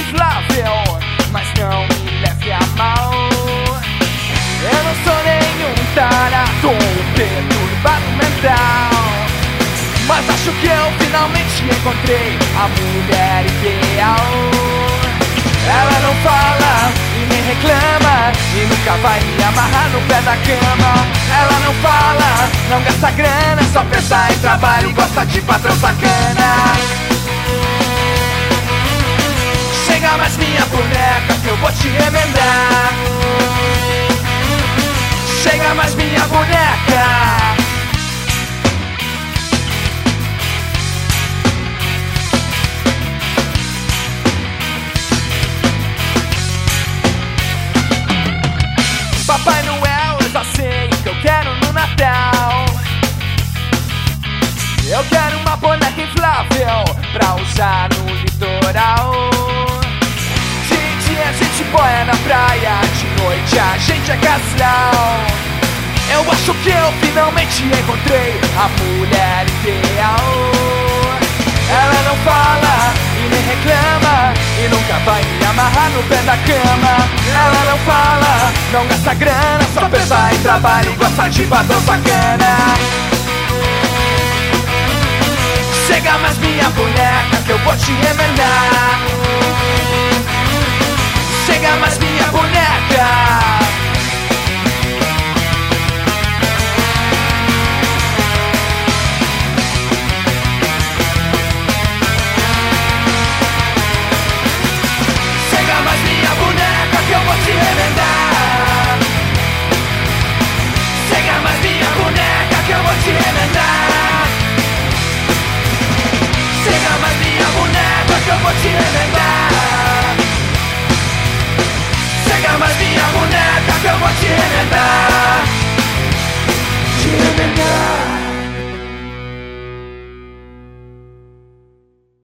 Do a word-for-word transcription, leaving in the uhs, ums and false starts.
inflável, mas não me leve a mal. Eu não sou nenhum tarado ou perturbado mental, mas acho que eu finalmente encontrei a mulher ideal. Ela não fala e nem reclama, e nunca vai me amarrar no pé da cama. Ela não fala, não gasta grana, só pensa em trabalho e gosta de patrão sacana. Chega mais minha boneca que eu vou te remendar. Chega mais minha boneca. Papai Noel, eu já sei o que eu quero no Natal. Eu quero uma boneca inflável pra usar no litoral. De dia a gente boia na praia, de noite a gente é casal. Eu acho que eu finalmente encontrei a mulher ideal. Ela não fala e nem reclama, e nunca vai me amarrar no pé da cama. Ela não fala, não gasta grana, só pensa em trabalho e gosta de batom sacana. Chega mais minha boneca que eu vou te remendar. Chega mais minha